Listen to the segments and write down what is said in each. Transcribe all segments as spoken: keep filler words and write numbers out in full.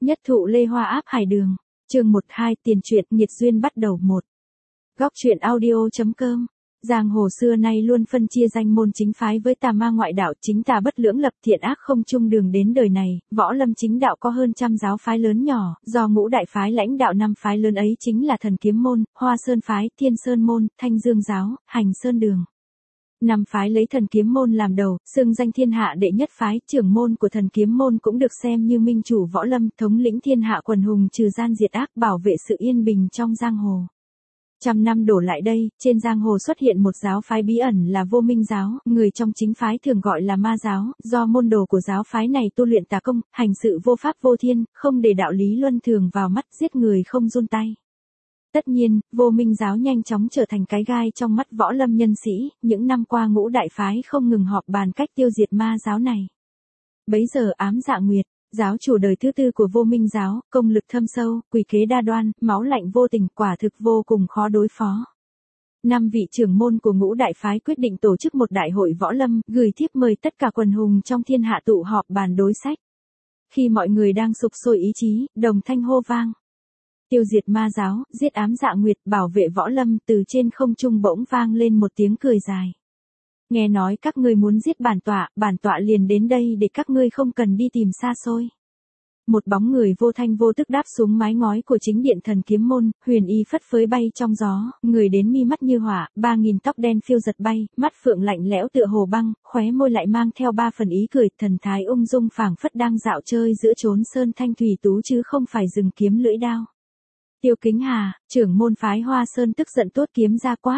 Nhất thụ Lê Hoa áp hải đường. Chương một hai tiền truyện nghiệt duyên bắt đầu một. Góc truyện audio.com. Giang hồ xưa nay luôn phân chia danh môn chính phái với tà ma ngoại đạo, chính tà bất lưỡng lập, thiện ác không chung đường đến đời này. Võ lâm chính đạo có hơn trăm giáo phái lớn nhỏ, do ngũ đại phái lãnh đạo. Năm phái lớn ấy chính là Thần Kiếm môn, Hoa Sơn phái, Thiên Sơn môn, Thanh Dương giáo, Hành Sơn đường. Năm phái lấy Thần Kiếm môn làm đầu, xưng danh thiên hạ đệ nhất phái. Trưởng môn của Thần Kiếm môn cũng được xem như minh chủ võ lâm, thống lĩnh thiên hạ quần hùng, trừ gian diệt ác, bảo vệ sự yên bình trong giang hồ. Trăm năm đổ lại đây, trên giang hồ xuất hiện một giáo phái bí ẩn là Vô Minh giáo, người trong chính phái thường gọi là ma giáo, do môn đồ của giáo phái này tu luyện tà công, hành sự vô pháp vô thiên, không để đạo lý luân thường vào mắt, giết người không run tay. Tất nhiên, Vô Minh giáo nhanh chóng trở thành cái gai trong mắt võ lâm nhân sĩ, những năm qua ngũ đại phái không ngừng họp bàn cách tiêu diệt ma giáo này. Bấy giờ Ám Dạ Nguyệt, giáo chủ đời thứ tư của Vô Minh giáo, công lực thâm sâu, quỷ kế đa đoan, máu lạnh vô tình, quả thực vô cùng khó đối phó. Năm vị trưởng môn của ngũ đại phái quyết định tổ chức một đại hội võ lâm, gửi thiếp mời tất cả quần hùng trong thiên hạ tụ họp bàn đối sách. Khi mọi người đang sục sôi ý chí, đồng thanh hô vang: tiêu diệt ma giáo, giết Ám Dạ Nguyệt, bảo vệ võ lâm. Từ trên không trung bỗng vang lên một tiếng cười dài. Nghe nói các ngươi muốn giết bản tọa, bản tọa liền đến đây để các ngươi không cần đi tìm xa xôi. Một bóng người vô thanh vô tức đáp xuống mái ngói của chính điện Thần Kiếm môn, huyền y phất phới bay trong gió, người đến mi mắt như hỏa, ba nghìn tóc đen phiêu giật bay, mắt phượng lạnh lẽo tựa hồ băng, khóe môi lại mang theo ba phần ý cười, thần thái ung dung phảng phất đang dạo chơi giữa chốn sơn thanh thủy tú chứ không phải rừng kiếm lưỡi đao. Tiêu Kính Hà, trưởng môn phái Hoa Sơn tức giận tuốt kiếm ra quát: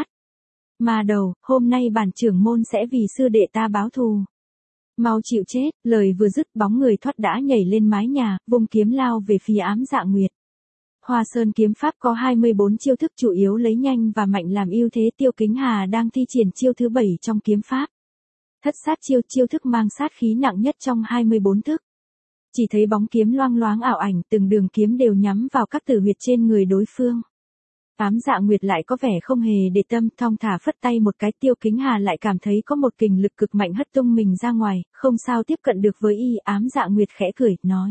ma đầu, hôm nay bản trưởng môn sẽ vì sư đệ ta báo thù. Mau chịu chết. Lời vừa dứt, bóng người thoát đã nhảy lên mái nhà, vung kiếm lao về phía Ám Dạ Nguyệt. Hoa Sơn kiếm pháp có hai mươi bốn chiêu thức, chủ yếu lấy nhanh và mạnh làm ưu thế. Tiêu Kính Hà đang thi triển chiêu thứ bảy trong kiếm pháp. Thất sát chiêu, chiêu thức mang sát khí nặng nhất trong hai mươi bốn thức. Chỉ thấy bóng kiếm loang loáng ảo ảnh, từng đường kiếm đều nhắm vào các tử huyệt trên người đối phương. Ám Dạ Nguyệt lại có vẻ không hề để tâm, thong thả phất tay một cái. Tiêu Kính Hà lại cảm thấy có một kình lực cực mạnh hất tung mình ra ngoài, không sao tiếp cận được với y. Ám Dạ Nguyệt khẽ cười, nói: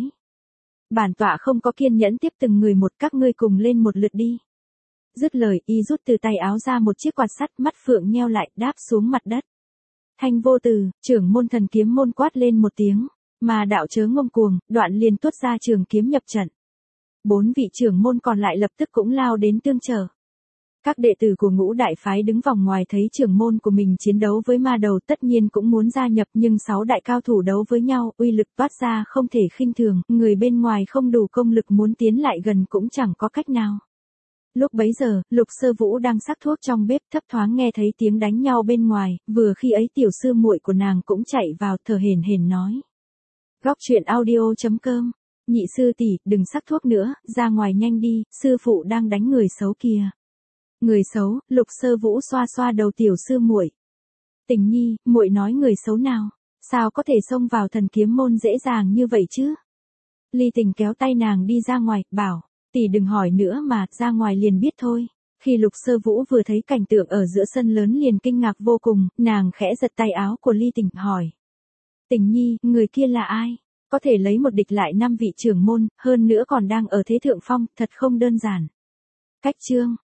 bản tọa không có kiên nhẫn tiếp từng người một, các ngươi cùng lên một lượt đi. Dứt lời, y rút từ tay áo ra một chiếc quạt sắt, mắt phượng nheo lại, đáp xuống mặt đất. Thanh Vô Từ, trưởng môn Thần Kiếm môn quát lên một tiếng: mà đạo chớ ngông cuồng, đoạn liền tuốt ra trường kiếm nhập trận. Bốn vị trưởng môn còn lại lập tức cũng lao đến tương trợ. Các đệ tử của ngũ đại phái đứng vòng ngoài thấy trưởng môn của mình chiến đấu với ma đầu, tất nhiên cũng muốn gia nhập, nhưng sáu đại cao thủ đấu với nhau, uy lực toát ra không thể khinh thường, người bên ngoài không đủ công lực muốn tiến lại gần cũng chẳng có cách nào. Lúc bấy giờ, Lục Sơ Vũ đang sắc thuốc trong bếp, thấp thoáng nghe thấy tiếng đánh nhau bên ngoài, vừa khi ấy tiểu sư muội của nàng cũng chạy vào, thở hổn hển nói: Góc truyện audio.com. Nhị sư tỷ, đừng sắc thuốc nữa, ra ngoài nhanh đi, sư phụ đang đánh người xấu kìa. Người xấu? Lục Sơ Vũ xoa xoa đầu tiểu sư muội. Tình nhi, muội nói người xấu nào? Sao có thể xông vào Thần Kiếm môn dễ dàng như vậy chứ? Ly Tình kéo tay nàng đi ra ngoài, bảo: tỷ đừng hỏi nữa mà, ra ngoài liền biết thôi. Khi Lục Sơ Vũ vừa thấy cảnh tượng ở giữa sân lớn liền kinh ngạc vô cùng, nàng khẽ giật tay áo của Ly Tình, hỏi: Tình nhi, người kia là ai? Có thể lấy một địch lại năm vị trưởng môn, hơn nữa còn đang ở thế thượng phong, thật không đơn giản. Cách chương,